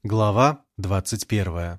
Глава 21.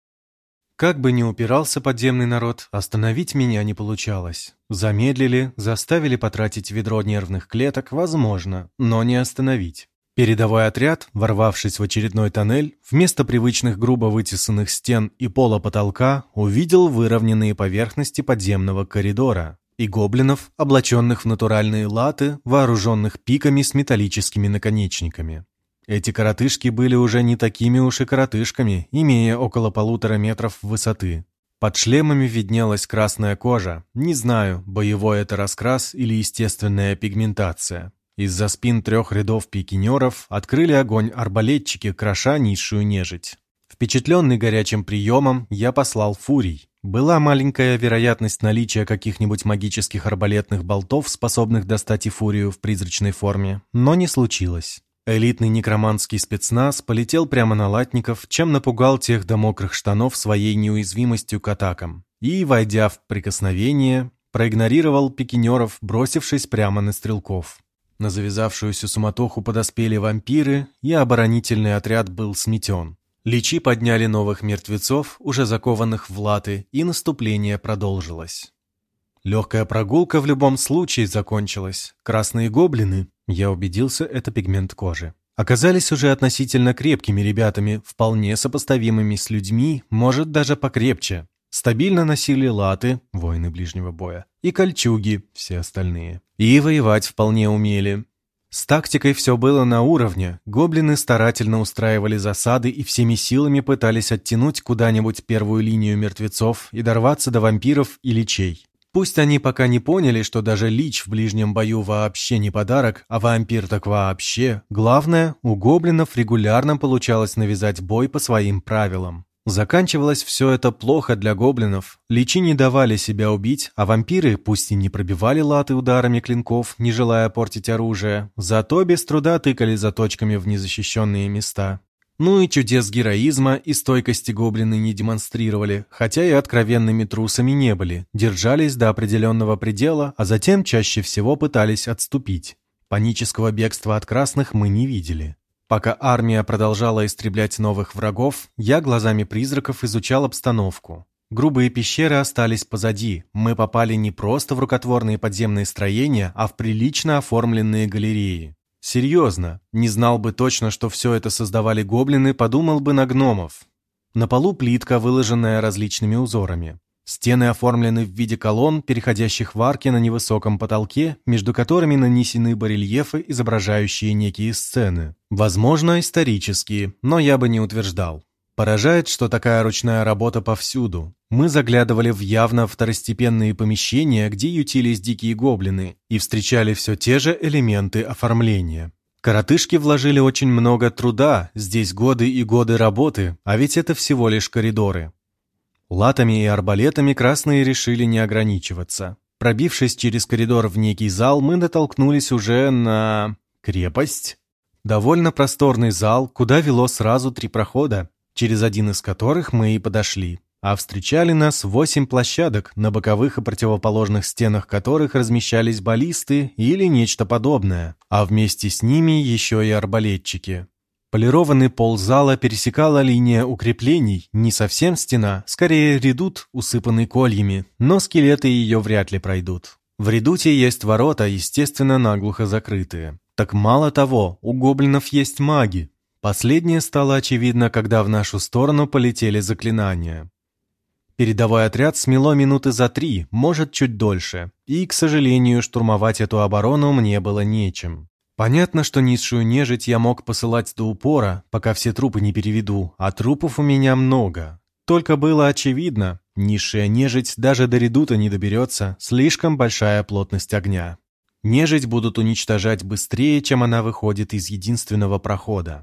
Как бы ни упирался подземный народ, остановить меня не получалось. Замедлили, заставили потратить ведро нервных клеток, возможно, но не остановить. Передовой отряд, ворвавшись в очередной тоннель, вместо привычных грубо вытесанных стен и пола потолка, увидел выровненные поверхности подземного коридора и гоблинов, облаченных в натуральные латы, вооруженных пиками с металлическими наконечниками. Эти коротышки были уже не такими уж и коротышками, имея около 1,5 метров высоты. Под шлемами виднелась красная кожа. Не знаю, боевой это раскрас или естественная пигментация. Из-за спин 3 рядов пикинеров открыли огонь арбалетчики, кроша низшую нежить. Впечатленный горячим приемом, я послал фурий. Была маленькая вероятность наличия каких-нибудь магических арбалетных болтов, способных достать и фурию в призрачной форме, но не случилось. Элитный некроманский спецназ полетел прямо на латников, чем напугал тех до мокрых штанов своей неуязвимостью к атакам. И, войдя в прикосновение, проигнорировал пикинеров, бросившись прямо на стрелков. На завязавшуюся суматоху подоспели вампиры, и оборонительный отряд был сметен. Личи подняли новых мертвецов, уже закованных в латы, и наступление продолжилось. Легкая прогулка в любом случае закончилась. Красные гоблины, я убедился, это пигмент кожи, оказались уже относительно крепкими ребятами, вполне сопоставимыми с людьми, может даже покрепче. Стабильно носили латы, воины ближнего боя, и кольчуги, все остальные. И воевать вполне умели. С тактикой все было на уровне, гоблины старательно устраивали засады и всеми силами пытались оттянуть куда-нибудь первую линию мертвецов и дорваться до вампиров и личей. Пусть они пока не поняли, что даже лич в ближнем бою вообще не подарок, а вампир так вообще. Главное, у гоблинов регулярно получалось навязать бой по своим правилам. Заканчивалось все это плохо для гоблинов. Личи не давали себя убить, а вампиры, пусть и не пробивали латы ударами клинков, не желая портить оружие, зато без труда тыкали заточками в незащищенные места. Ну и чудес героизма и стойкости гоблины не демонстрировали, хотя и откровенными трусами не были, держались до определенного предела, а затем чаще всего пытались отступить. Панического бегства от красных мы не видели. Пока армия продолжала истреблять новых врагов, я глазами призраков изучал обстановку. Грубые пещеры остались позади, мы попали не просто в рукотворные подземные строения, а в прилично оформленные галереи. Серьезно, не знал бы точно, что все это создавали гоблины, подумал бы на гномов. На полу плитка, выложенная различными узорами. Стены оформлены в виде колонн, переходящих в арки на невысоком потолке, между которыми нанесены барельефы, изображающие некие сцены. Возможно, исторические, но я бы не утверждал. Поражает, что такая ручная работа повсюду. Мы заглядывали в явно второстепенные помещения, где ютились дикие гоблины, и встречали все те же элементы оформления. Коротышки вложили очень много труда, здесь годы и годы работы, а ведь это всего лишь коридоры. Латами и арбалетами красные решили не ограничиваться. Пробившись через коридор в некий зал, мы натолкнулись уже на... крепость? Довольно просторный зал, куда вело сразу 3 прохода, через один из которых мы и подошли. А встречали нас 8 площадок, на боковых и противоположных стенах которых размещались баллисты или нечто подобное, а вместе с ними еще и арбалетчики. Полированный пол зала пересекала линия укреплений, не совсем стена, скорее редут, усыпанный кольями, но скелеты ее вряд ли пройдут. В редуте есть ворота, естественно, наглухо закрытые. Так мало того, у гоблинов есть маги. Последнее стало очевидно, когда в нашу сторону полетели заклинания. Передовой отряд смело минуты за 3, может, чуть дольше, и, к сожалению, штурмовать эту оборону мне было нечем. Понятно, что низшую нежить я мог посылать до упора, пока все трупы не переведу, а трупов у меня много. Только было очевидно, низшая нежить даже до редута не доберется, слишком большая плотность огня. Нежить будут уничтожать быстрее, чем она выходит из единственного прохода.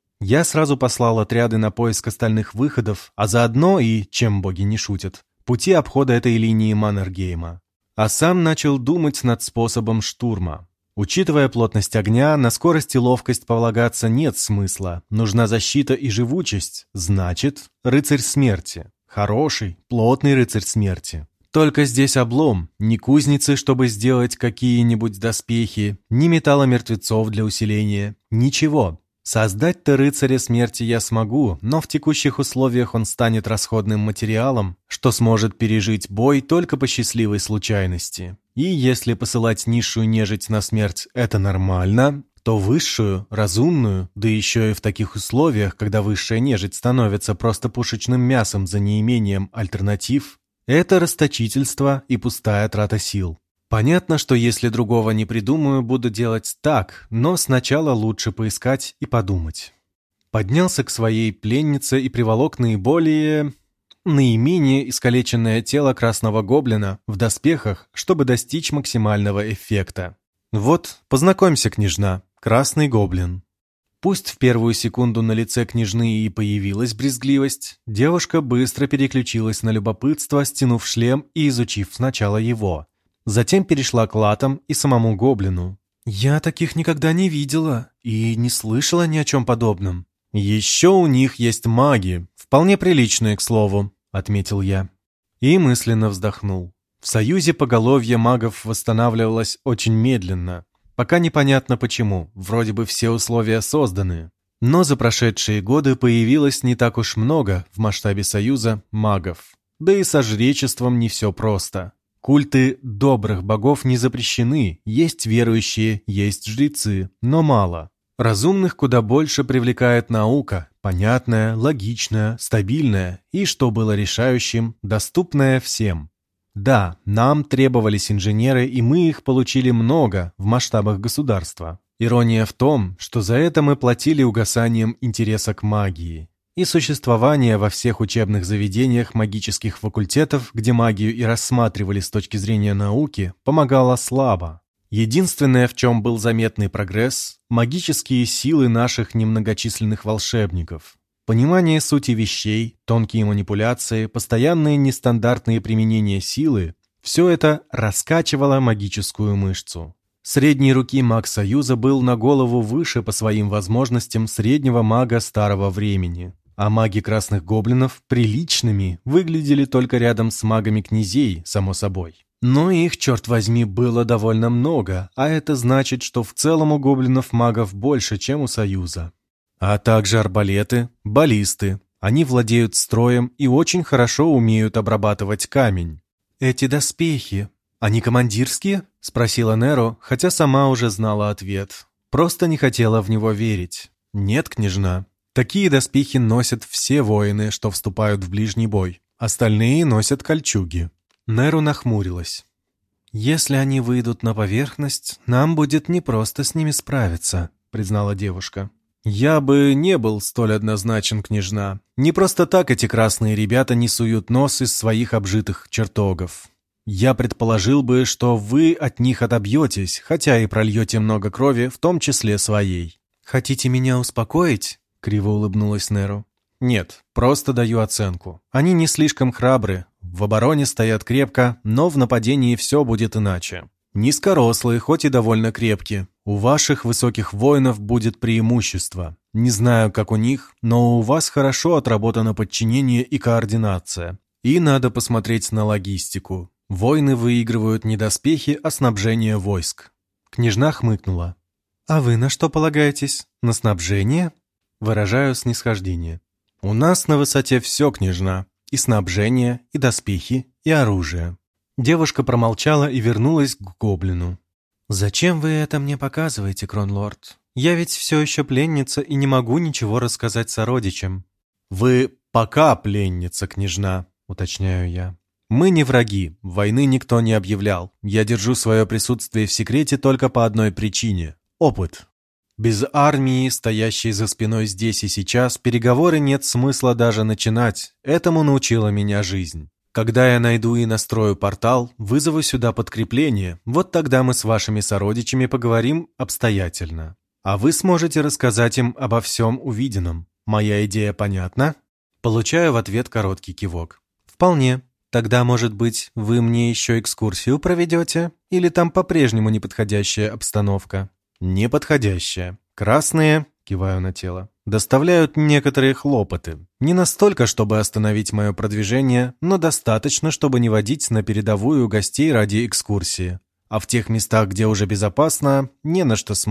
Я сразу послал отряды на поиск остальных выходов, а заодно и, чем боги не шутят, пути обхода этой линии Маннергейма. А сам начал думать над способом штурма. Учитывая плотность огня, на скорость и ловкость полагаться нет смысла. Нужна защита и живучесть. Значит, рыцарь смерти. Хороший, плотный рыцарь смерти. Только здесь облом. Ни кузницы, чтобы сделать какие-нибудь доспехи, ни металла мертвецов для усиления. Ничего. Создать-то рыцаря смерти я смогу, но в текущих условиях он станет расходным материалом, что сможет пережить бой только по счастливой случайности. И если посылать низшую нежить на смерть – это нормально, то высшую, разумную, да еще и в таких условиях, когда высшая нежить становится просто пушечным мясом за неимением альтернатив, это расточительство и пустая трата сил. Понятно, что если другого не придумаю, буду делать так, но сначала лучше поискать и подумать. Поднялся к своей пленнице и приволок наименее искалеченное тело красного гоблина в доспехах, чтобы достичь максимального эффекта. Вот, познакомься, княжна, красный гоблин. Пусть в первую секунду на лице княжны и появилась брезгливость, девушка быстро переключилась на любопытство, стянув шлем и изучив сначала его. Затем перешла к латам и самому гоблину. «Я таких никогда не видела и не слышала ни о чем подобном». «Еще у них есть маги, вполне приличные, к слову», — отметил я. И мысленно вздохнул. В Союзе поголовье магов восстанавливалось очень медленно. Пока непонятно почему, вроде бы все условия созданы. Но за прошедшие годы появилось не так уж много в масштабе Союза магов. Да и со жречеством не все просто. Культы добрых богов не запрещены, есть верующие, есть жрецы, но мало. Разумных куда больше привлекает наука, понятная, логичная, стабильная и, что было решающим, доступная всем. Да, нам требовались инженеры, и мы их получили много в масштабах государства. Ирония в том, что за это мы платили угасанием интереса к магии. И существование во всех учебных заведениях магических факультетов, где магию и рассматривали с точки зрения науки, помогало слабо. Единственное, в чем был заметный прогресс – магические силы наших немногочисленных волшебников. Понимание сути вещей, тонкие манипуляции, постоянные нестандартные применения силы – все это раскачивало магическую мышцу. Средней руки маг Союза был на голову выше по своим возможностям среднего мага старого времени. А маги красных гоблинов приличными выглядели только рядом с магами князей, само собой. Но их, черт возьми, было довольно много, а это значит, что в целом у гоблинов магов больше, чем у Союза. А также арбалеты, баллисты. Они владеют строем и очень хорошо умеют обрабатывать камень. «Эти доспехи, они командирские?» — спросила Неро, хотя сама уже знала ответ. Просто не хотела в него верить. «Нет, княжна. Такие доспехи носят все воины, что вступают в ближний бой. Остальные носят кольчуги». Неру нахмурилась. «Если они выйдут на поверхность, нам будет непросто с ними справиться», — признала девушка. «Я бы не был столь однозначен, княжна. Не просто так эти красные ребята не суют нос из своих обжитых чертогов. Я предположил бы, что вы от них отобьетесь, хотя и прольете много крови, в том числе своей». «Хотите меня успокоить?» — криво улыбнулась Неру. «Нет, просто даю оценку. Они не слишком храбры, в обороне стоят крепко, но в нападении все будет иначе. Низкорослые, хоть и довольно крепкие. У ваших высоких воинов будет преимущество. Не знаю, как у них, но у вас хорошо отработано подчинение и координация. И надо посмотреть на логистику. Войны выигрывают не доспехи, а снабжение войск». Княжна хмыкнула. «А вы на что полагаетесь? На снабжение?» Выражаю снисхождение. «У нас на высоте все, княжна. И снабжение, и доспехи, и оружие». Девушка промолчала и вернулась к гоблину. «Зачем вы это мне показываете, кронлорд? Я ведь все еще пленница и не могу ничего рассказать сородичам». «Вы пока пленница, княжна», — уточняю я. «Мы не враги, войны никто не объявлял. Я держу свое присутствие в секрете только по одной причине — опыт. Без армии, стоящей за спиной здесь и сейчас, переговоры нет смысла даже начинать. Этому научила меня жизнь. Когда я найду и настрою портал, вызову сюда подкрепление, вот тогда мы с вашими сородичами поговорим обстоятельно. А вы сможете рассказать им обо всем увиденном. Моя идея понятна?» Получаю в ответ короткий кивок. «Вполне. Тогда, может быть, вы мне еще экскурсию проведете? Или там по-прежнему неподходящая обстановка?» «Неподходящая. Красные, киваю на тело, доставляют некоторые хлопоты. Не настолько, чтобы остановить мое продвижение, но достаточно, чтобы не водить на передовую гостей ради экскурсии. А в тех местах, где уже безопасно, не на что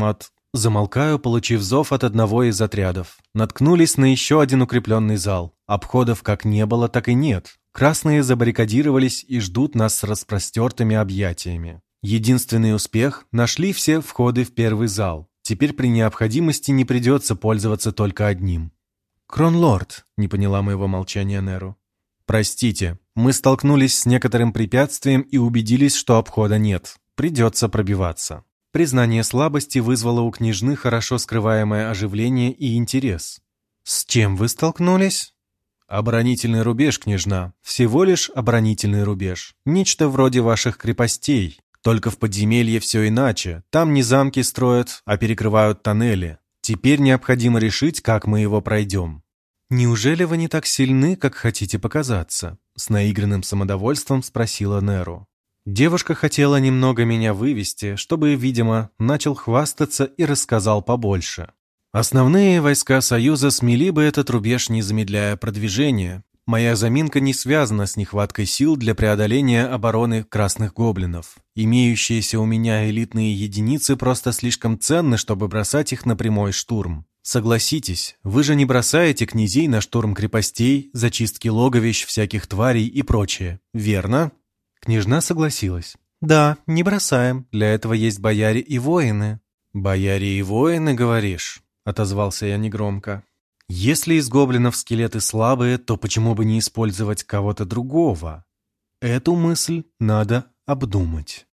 Замолкаю, получив зов от одного из отрядов. Наткнулись на еще один укрепленный зал. Обходов как не было, так и нет. Красные забаррикадировались и ждут нас с распростертыми объятиями. Единственный успех – нашли все входы в первый зал. Теперь при необходимости не придется пользоваться только одним. «Кронлорд», – не поняла моего молчания Неру. «Простите, мы столкнулись с некоторым препятствием и убедились, что обхода нет. Придется пробиваться». Признание слабости вызвало у княжны хорошо скрываемое оживление и интерес. «С чем вы столкнулись?» «Оборонительный рубеж, княжна. Всего лишь оборонительный рубеж. Нечто вроде ваших крепостей. Только в подземелье все иначе. Там не замки строят, а перекрывают тоннели. Теперь необходимо решить, как мы его пройдем». «Неужели вы не так сильны, как хотите показаться?» С наигранным самодовольством спросила Неру. Девушка хотела немного меня вывести, чтобы, видимо, начал хвастаться и рассказал побольше. Основные войска Союза смели бы этот рубеж, не замедляя продвижение. Моя заминка не связана с нехваткой сил для преодоления обороны красных гоблинов. Имеющиеся у меня элитные единицы просто слишком ценны, чтобы бросать их на прямой штурм. Согласитесь, вы же не бросаете князей на штурм крепостей, зачистки логовищ всяких тварей и прочее, верно? Княжна согласилась. «Да, не бросаем. Для этого есть бояре и воины». «Бояре и воины, говоришь?» — отозвался я негромко. «Если из гоблинов скелеты слабые, то почему бы не использовать кого-то другого? Эту мысль надо обдумать».